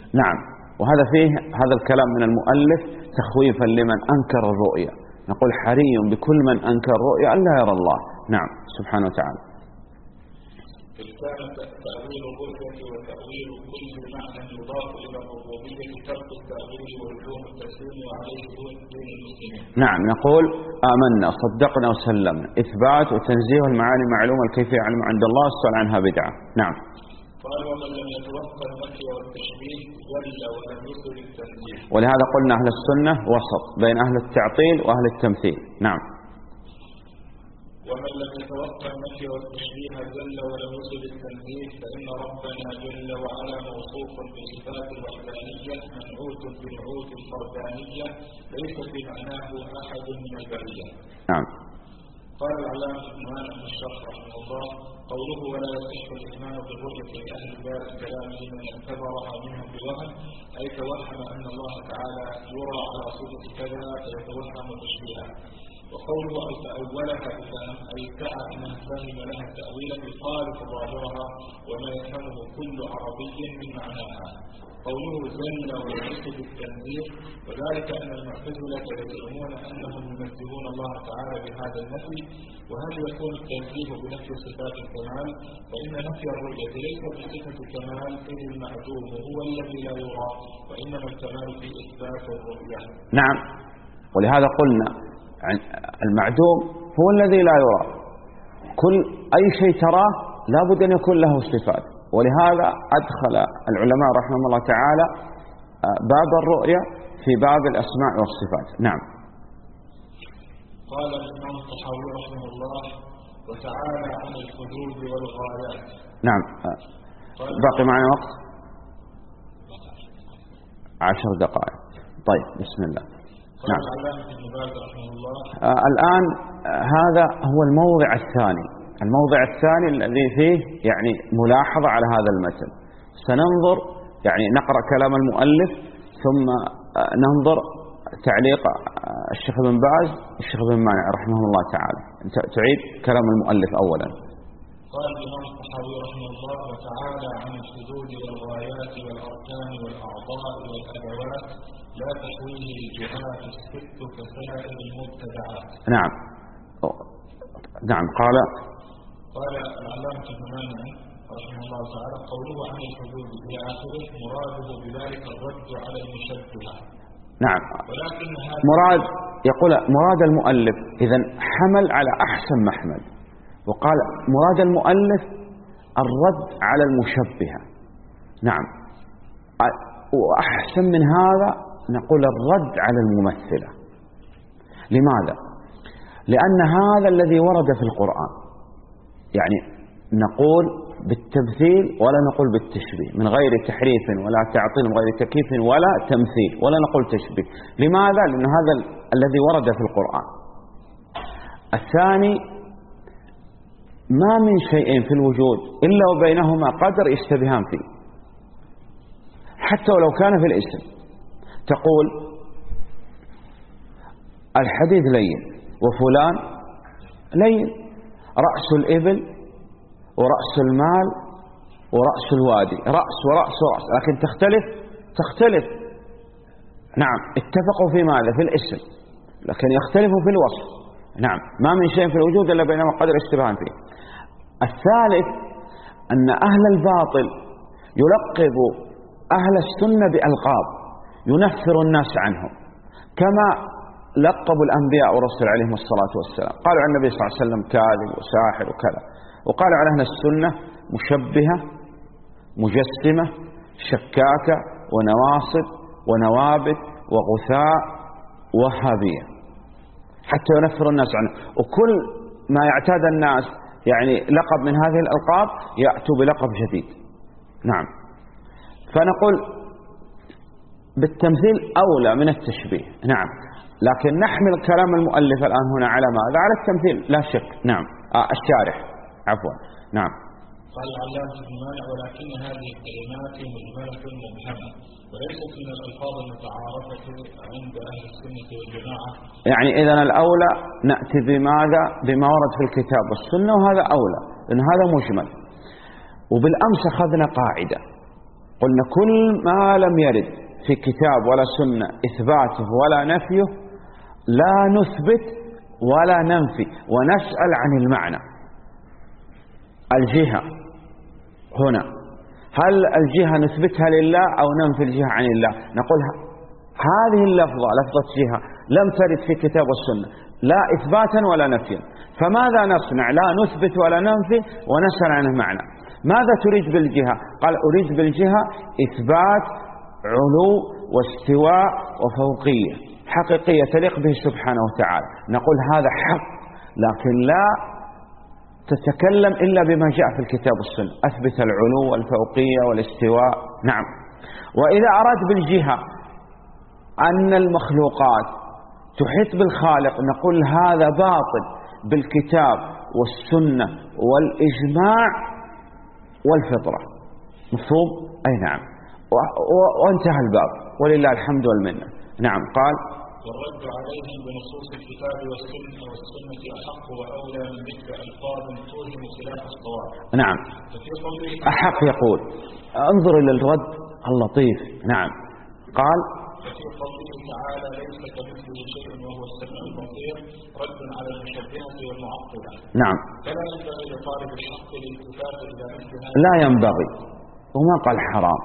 نعم، وهذا فيه هذا الكلام من المؤلف تخويفا لمن أنكر الرؤيا. نقول حري بكل من أنكر الرؤيا أن لا يرى الله. نعم سبحانه وتعالى. كان تأويل الرؤية وتأويل كل معنى يضاف إلى الربوبية ترك التأويل ولزوم التسليم وعليه دون المسلمين. نعم، نقول آمنا صدقنا وسلمنا، إثبات وتنزيه المعاني معلومة الكيفية علم عند الله، السؤال عنها بدعة. نعم. قال ومن لم يتوقع النفي والتشبيه ولى ولم يصل التنزيه. ولهذا قلنا أهل السنة وسط بين أهل التعطيل وأهل التمثيل. نعم. ومن لم يتوقع النفي والتشبيه جل ولم يصل التنزيه فإن ربنا جل وعلا موصوف بصفات الوحدانية منعوت بنعوت الفردانية ليس في معناه أحد من البرية. نعم. قال العلامة ابن مالك في الشرح رحمه الله قوله ولا يصح الإيمان بالرؤية لأهل دار الكلام لمن اعتبرها منهم بوهم أي توهم أن الله تعالى يرى على صورة كذا فيتوهم تشبيها. وقوله أو تأولها بفهم أي ادعى أنه فهم لها تأويلا يخالف ظاهرها وما يفهمه كل عربي من معناها. قوله زل وليس بالتنزيه وذلك أن المعتزلة يزعمون أنهم ينزهون الله تعالى بهذا النفي. وهل يكون التنزيه بنفي صفات الكمال؟ فإن نفي الرؤية ليس بصفة كمال إذ المعدوم هو الذي لا يرى وإنما الكمال في إثبات الرؤية. نعم، ولهذا قلنا المعدوم هو الذي لا يرى. كل أي شيء تراه لابد أن يكون له صفات، ولهذا أدخل العلماء رحمهم الله تعالى باب الرؤية في باب الأسماء والصفات. نعم. قال الإمام الطحاوي رحمه الله وتعالى عن الحدود والغايات. نعم. باقي معنا وقت 10 دقائق. طيب بسم الله. نعم. الآن هذا هو الموضع الثاني، الموضع الثاني الذي فيه يعني ملاحظة على هذا المتن. سننظر يعني نقرأ كلام المؤلف ثم ننظر تعليق الشيخ ابن باز الشيخ ابن مانع رحمه الله تعالى. تعيد كلام المؤلف أولا. قال الإمام الطحاوي رحمه الله وتعالى عن الحدود والغايات والأركان والأعضاء والأدوات لا تحويه الجهات الست كسائر المبتدعات. نعم. نعم. قال العلامة ابن مانع رحمه الله تعالى قوله عن الحدود في آخره مراده بذلك الرد على المشبهة. نعم. ولكن مراد المؤلف إذن حمل على أحسن محمل، وقال مراد المؤلف الرد على المشبهة. نعم. وأحسن من هذا نقول الرد على الممثلة. لماذا؟ لأن هذا الذي ورد في القرآن، يعني نقول بالتمثيل ولا نقول بالتشبيه، من غير تحريف ولا تعطيل، من غير تكييف ولا تمثيل، ولا نقول تشبيه. لماذا؟ لأن هذا الذي ورد في القرآن. الثاني ما من شيء في الوجود إلا وبينهما قدر يشتبهان فيه، حتى ولو كان في الاسم. تقول الحديد لين وفلان لين، رأس الإبل ورأس المال ورأس الوادي، رأس ورأس ورأس، لكن تختلف. نعم. اتفقوا في ماذا؟ في الاسم، لكن يختلفوا في الوصف. نعم. ما من شيء في الوجود إلا بينهما قدر اشتباهان فيه. الثالث أن أهل الباطل يلقب أهل السنة بألقاب ينفر الناس عنهم، كما لقبوا الأنبياء والرسل عليهم الصلاة والسلام. قالوا عن النبي صلى الله عليه وسلم كاذب وساحر وكذا، وقالوا عن أهل السنة مشبهة مجسمة شكاكة ونواصب ونوابت وغثاء وهابية، حتى ينفر الناس عنه. وكل ما يعتاد الناس يعني لقب من هذه الألقاب يأتوا بلقب جديد. نعم. فنقول بالتمثيل أولى من التشبيه. نعم. لكن نحمل كلام المؤلف الآن هنا على ماذا؟ على التمثيل لا شك. نعم. الشارح عفوا. نعم. قال العلامة ابن مانع ولكن هذه الكلمات مجملة مبهمة وليست من الألفاظ المتعارفة عند أهل السنة والجماعة. يعني إذن الأولى نأتي بماذا؟ بما ورد في الكتاب والسنة، وهذا أولى لأن هذا مجمل. وبالأمس أخذنا قاعدة قلنا كل ما لم يرد في كتاب ولا سنة إثباته ولا نفيه لا نثبت ولا ننفي ونسأل عن المعنى. الجهة هنا، هل الجهة نثبتها لله أو ننفي الجهة عن الله؟ نقول هذه اللفظة لفظة جهة لم ترد في كتاب والسنة لا إثباتا ولا نفيا، فماذا نصنع؟ لا نثبت ولا ننفي ونسأل عن المعنى. ماذا تريد بالجهة؟ قال أريد بالجهة إثبات علو واستواء وفوقية حقيقية تليق به سبحانه وتعالى. نقول هذا حق، لكن لا تتكلم إلا بما جاء في الكتاب والسنة، أثبت العلو والفوقية والاستواء. نعم. وإذا أراد بالجهة أن المخلوقات تحيط بالخالق نقول هذا باطل بالكتاب والسنة والإجماع والفطرة. مفهوم؟ أي نعم. وانتهى الباب ولله الحمد والمنة. نعم. قال والرد عليهم بنصوص الكتاب والسنة أحق وأولى من ذكر ألفاظ توهم خلاف الصواب. نعم. أحق يقول انظر إلى الرد اللطيف. نعم. قال ففي قوله تعالى ليس كمثله شيء وهو السميع البصير رد على المشبهة والمعطلة. نعم. فلا ينبغي لطالب الحق الالتفات إلى مثل هذا. لا ينبغي، وما قال حرام،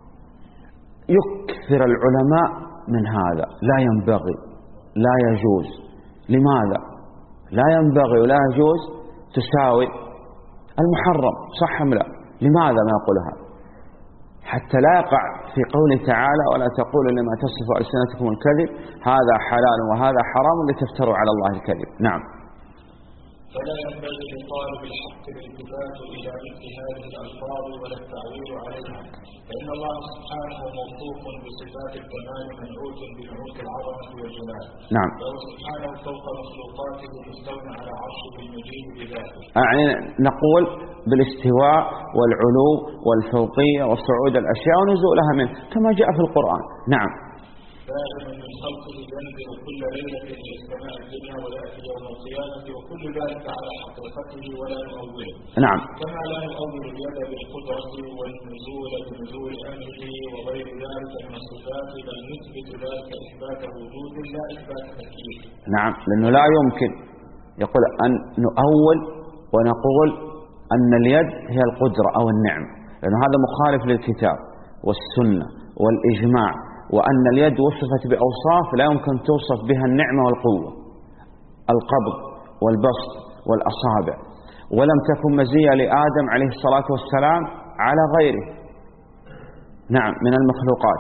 يكثر العلماء من هذا. لا ينبغي، لا يجوز. لماذا؟ لا ينبغي ولا يجوز تساوي المحرم، صح أم لا؟ لماذا ما يقول هذا؟ حتى لا يقع في قوله تعالى ولا تقولوا لما تصف ألسنتكم الكذب هذا حلال وهذا حرام لتفتروا على الله الكذب. نعم. فلا ينبغي لطالب الحق الالتفات إلى مثل هذه الألفاظ ولا التعويل عليها، فإن الله سبحانه موصوف بصفات الكمال منعوت بنعوت العظمة والجلال. نعم. وهو سبحانه فوق مخلوقاته مستوٍ على عرشه المجيد بذاته. يعني نقول بالاستواء والعلو والفوقية وصعود الأشياء ونزولها منه كما جاء في القرآن. نعم. دائما من خلقه ينزل كل ليلة إلى السماء الدنيا ويأتي يوم القيامة وكل ذلك على حقيقته ولا نؤوله. نعم. كما لا نؤول اليد بالقدرة والنزول بنزول أمره وغير ذلك من الصفات بل نثبت ذلك إثبات وجود لا إثبات تكييف. نعم، لأنه لا يمكن يقول أن نؤول ونقول أن اليد هي القدرة أو النعم، لأنه هذا مخالف للكتاب والسنة والإجماع، وأن اليد وصفت بأوصاف لا يمكن توصف بها النعمة والقوة، القبض والبسط والأصابع، ولم تكن مزية لآدم عليه الصلاة والسلام على غيره. نعم، من المخلوقات.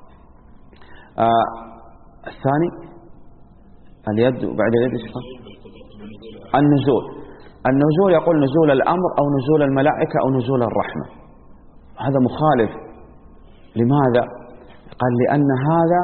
الثاني اليد وبعد اليد النزول يقول نزول الأمر أو نزول الملائكة أو نزول الرحمة، هذا مخالف. لماذا؟ قال لأن هذا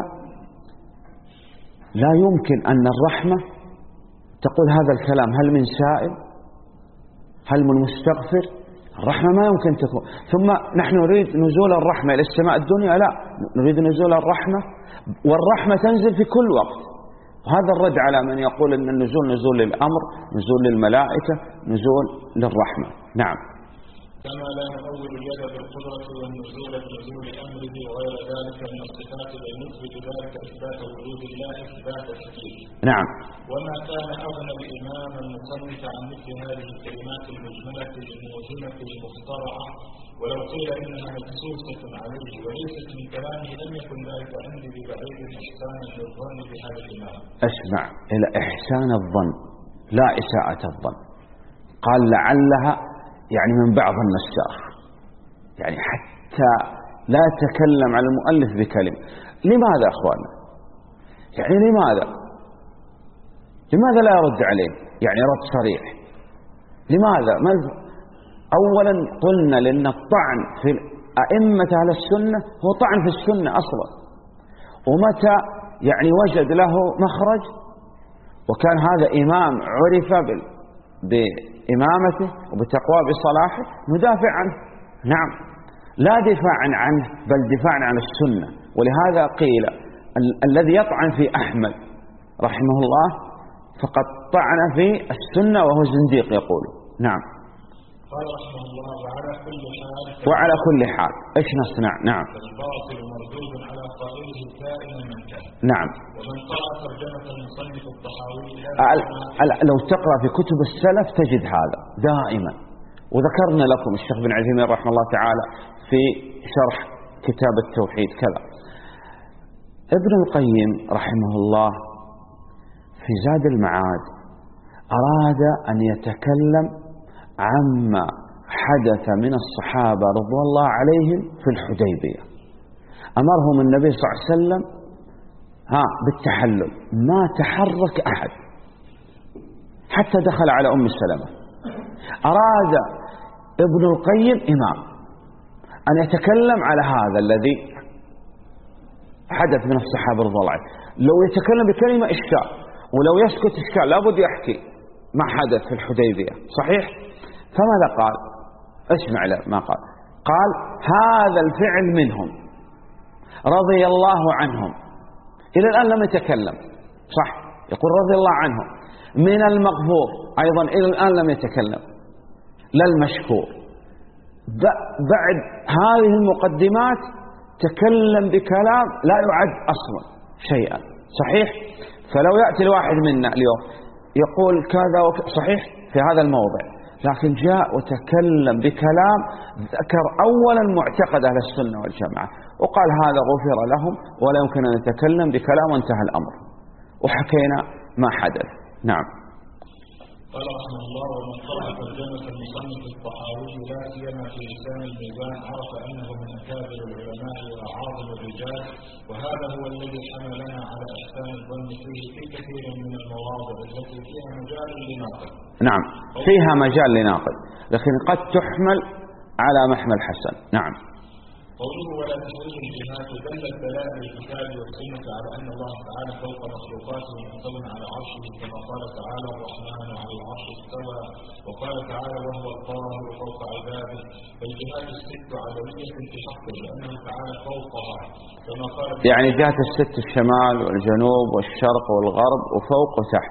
لا يمكن أن الرحمة تقول هذا الكلام، هل من سائل هل من مستغفر؟ الرحمة ما يمكن تكون. ثم نحن نريد نزول الرحمة إلى السماء الدنيا، لا، نريد نزول الرحمة والرحمة تنزل في كل وقت. وهذا الرد على من يقول أن النزول نزول للأمر، نزول للملائكة، نزول للرحمة. نعم. كما لا نؤول اليد بالقدرة والنزول بنزول أمره وغير ذلك من الصفات بل نثبت ذلك إثبات وجود الله إثبات التكييف. نعم. وما كان أغنى الإمام المصنف عن مثل هذه الكلمات المجملة الموهمة المخترعة، ولو قيل إنها مدسوسة عليه وليست من كلامه لم يكن ذلك عندي ببعيد إحسانا للظن بهذا الإمام. اسمع إلى إحسان الظن لا إساءة الظن. قال لعلها يعني من بعض النساخ، يعني حتى لا يتكلم على المؤلف بكلمة. لماذا أخوانا؟ يعني لماذا لا يرد عليه؟ يعني رد صريح. لماذا؟ أولا قلنا لأن الطعن في أئمة أهل السنة هو طعن في السنة أصلا، ومتى يعني وجد له مخرج وكان هذا إمام عرف بإمامته وبتقوى بصلاحه ندافع عنه. نعم، لا دفاعا عنه بل دفاعا عن السنة. ولهذا قيل الذي يطعن في أحمد رحمه الله فقد طعن في السنة وهو زنديق يقول. نعم. قال رحمه الله وعلى كل حال إيش نصنع؟ نعم. الباطل مردود على قائله كائنا من كان. نعم. ومن قرأ ترجمة المصنف الطحاوي لو تقرأ في كتب السلف تجد هذا دائما، وذكرنا لكم الشيخ بن عثيمين رحمه الله تعالى في شرح كتاب التوحيد كذا. ابن القيم رحمه الله في زاد المعاد أراد أن يتكلم عما حدث من الصحابة رضوان الله عليهم في الحديبية. أمرهم النبي صلى الله عليه وسلم بالتحلل، ما تحرك أحد حتى دخل على أم سلمة. أراد ابن القيم إمام أن يتكلم على هذا الذي حدث من الصحابة رضوان الله عليهم. لو يتكلم بكلمة إشكال، ولو يسكت إشكال، لابد يحكي ما حدث في الحديبية. صحيح؟ فماذا قال؟ اسمع ما قال. قال هذا الفعل منهم رضي الله عنهم. إلى الآن لم يتكلم، صح؟ يقول رضي الله عنهم. من المغفور أيضا إلى الآن لم يتكلم، لا المشكور. بعد هذه المقدمات تكلم بكلام لا يعد أصلا شيئا. صحيح؟ فلو يأتي الواحد منا اليوم يقول كذا صحيح في هذا الموضع، لكن جاء وتكلم بكلام ذكر أولا معتقد أهل السنة والجماعة، وقال هذا غفر لهم ولا يمكن أن يتكلم بكلام وانتهى الأمر، وحكينا ما حدث. نعم. قال رحمه الله ومن قرأ ترجمة المصنف الطحاوي لا سيما في لسان الميزان عرف أنه من أكابر العلماء وأعاظم الرجال، وهذا هو الذي حملنا على إحسان الظن فيه في كثير من المواضع التي فيها مجال لناقد. نعم فيها مجال لناقد، لكن قد تحمل على محمل حسن. نعم. قوله ولا تحويل الجهات دلت دلائل الكتاب والسنة على أن الله تعالى فوق مخلوقاته مستوى على عرشه، كما قال تعالى الرحمن على العرش استوى، وقال تعالى وهو القاهر فوق عباده. فالجهات الست عدوية في حقه لأنه تعالى فوقها، كما قال يعني جهات الست الشمال والجنوب والشرق والغرب وفوق وتحت.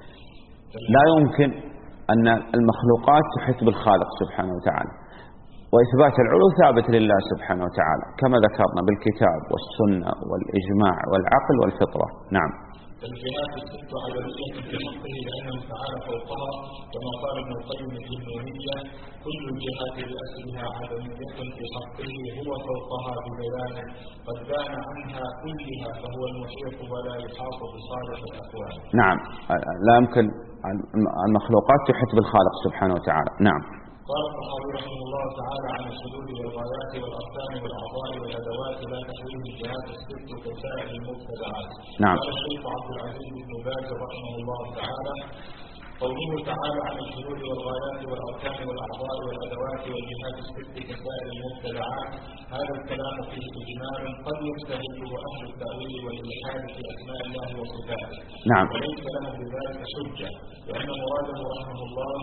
لا يمكن أن المخلوقات تحيط بالخالق سبحانه وتعالى، وإثبات العلو ثابت لله سبحانه وتعالى كما ذكرنا بالكتاب والسنة والإجماع والعقل والفطرة. نعم. الجهات الست عددية في حقه لأنه تعالى فوقها، كما قال ابن القيم في النونية كل الجهات بأسرها عدمية في حقه هو فوقها ببيانه قد بان عنها كلها فهو المحيط ولا يحاط بصالح الأكوان. نعم لا يمكن المخلوقات تحيط بالخالق سبحانه وتعالى. نعم. قال الطحاوي رحمه الله تعالى عن الحدود والغايات والأركان والأعضاء والأدوات لا تحويه الجهات الست كسائر المبتدعات. نعم. قال الشيخ عبد العزيز بن باز رحمه الله تعالى قوله تعالى عن الحدود والغايات والأركان والأعضاء والأدوات والجهات الست كسائر المبتدعات، هذا الكلام فيه إجمال قد يستهله أهل التأويل والإلحاد في أسماء الله وصفاته. نعم. وليس لهم بذلك حجة، لأن مراده رحمه الله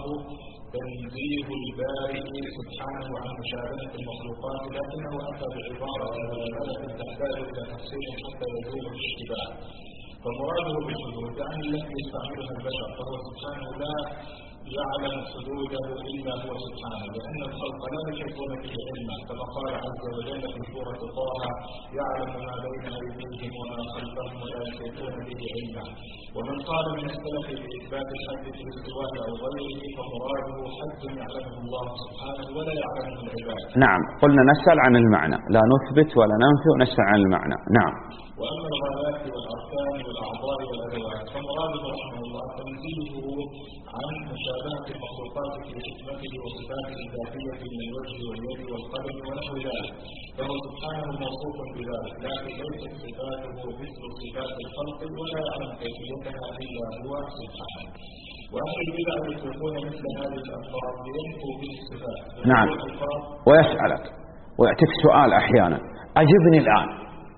تنزيه البارئ سبحانه عن مشابهة المخلوقات، لكنه أتى بعبارة وجملة تحتاج إلى تفسير حتى يزول الاشتباه. فمراده بالحدود يعني التي يستعملها البشر، فهو سبحانه لا يعلم حدوده إلا هو سبحانه، لأن الخلق لا يحيطون به علما، كما قال عز وجل في سورة طه يعلم ما بين أيديهم وما خلفهم ولا يحيطون به علما. ومن قال من السلف بإثبات الحد في الاستواء أو غيره فمراده حد يعلمه الله سبحانه ولا يعلمه العباد. نعم قلنا نسأل عن المعنى، لا نثبت ولا ننفي ونسأل عن المعنى. نعم. وأما الغايات والأركان والأعضاء والأدوات فمراده رحمه الله تنزيهه عن مشابهة المخلوقات في حكمته وصفاته الذاتية من الوجه واليد والقدم ونحو ذلك، فهو سبحانه موصوف بذلك، لكن ليست صفاته مثل صفات الخلق ولا يعلم كيفيتها إلا هو سبحانه. وأهل البدع يطلقون مثل هذه الألفاظ لينفوا به الصفات. نعم. ويسألك ويأتيك سؤال أحيانا، أجبني الآن،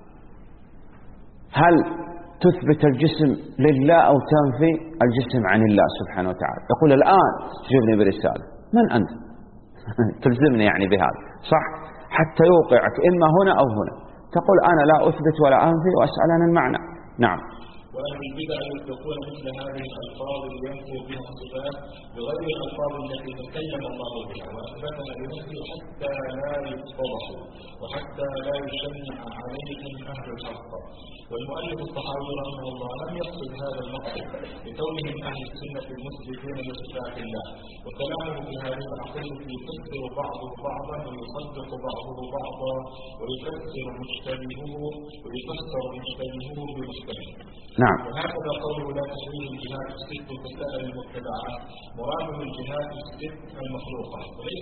هل تثبت الجسم لله أو تنفي الجسم عن الله سبحانه وتعالى؟ يقول الآن تجيبني برسالة، من أنت؟ تلزمني يعني بهذا، صح؟ حتى يوقعك إما هنا أو هنا، تقول أنا لا أثبت ولا أنفي وأسأل عن المعنى. نعم. وأهل البدع يطلقون مثل هذه الألفاظ لينفوا بها الصفات بغير الألفاظ التي تكلم الله بها وأثبتها لنفسه حتى لا يتضحوا وحتى لا يشنع عليهم أهل الحق. والمؤلف الطحاوي رحمه الله لم يقصد هذا المقصد لكونهم أهل السنة المثبتين لصفات الله، وكلامه في هذه العقيدة يفسر بعضه بعضا ويصدق بعضه بعضا ويفسر مشتبهه بمشتبه. نعم. وهكذا قوله لا تحويه الجهات الست كسائر المبتدعات، مراده الجهات الست المخلوقة وليس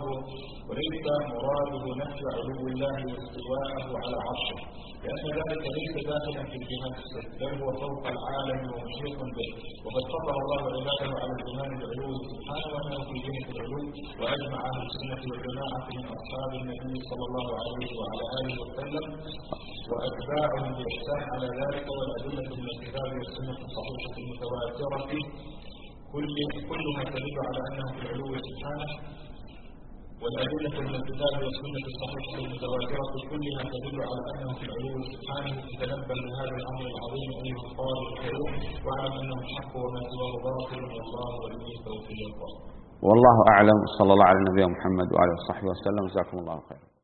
مراده نفي علو الله واستواءه على عرشه، لأن ذلك ليس داخلا في الجهات الست بل هو فوق العالم ومحيط به. وقد فطر الله عباده على الإيمان بعلو سبحانه وأنه في جهة العلو، وأجمع أهل السنة والجماعة من أصحاب النبي صلى الله عليه وعلى آله وسلم وأتباعهم بإحسان على ذلك. والأدلة من الكتاب والسنة الصحيحة المتواترة كلها تدل على أنه في العلو سبحانه. والأدلة من الكتاب والسنة الصحيحة المتواترة كلها تدل على أنه في العلو سبحانه. فتنبه لهذا الأمر العظيم أيها القارئ الكريم، واعلم أنه الحق وما سواه باطل والله ولي التوفيق. والله أعلم. صلى الله على نبينا محمد وعلى آله وصحبه وسلم. جزاكم الله خيرا.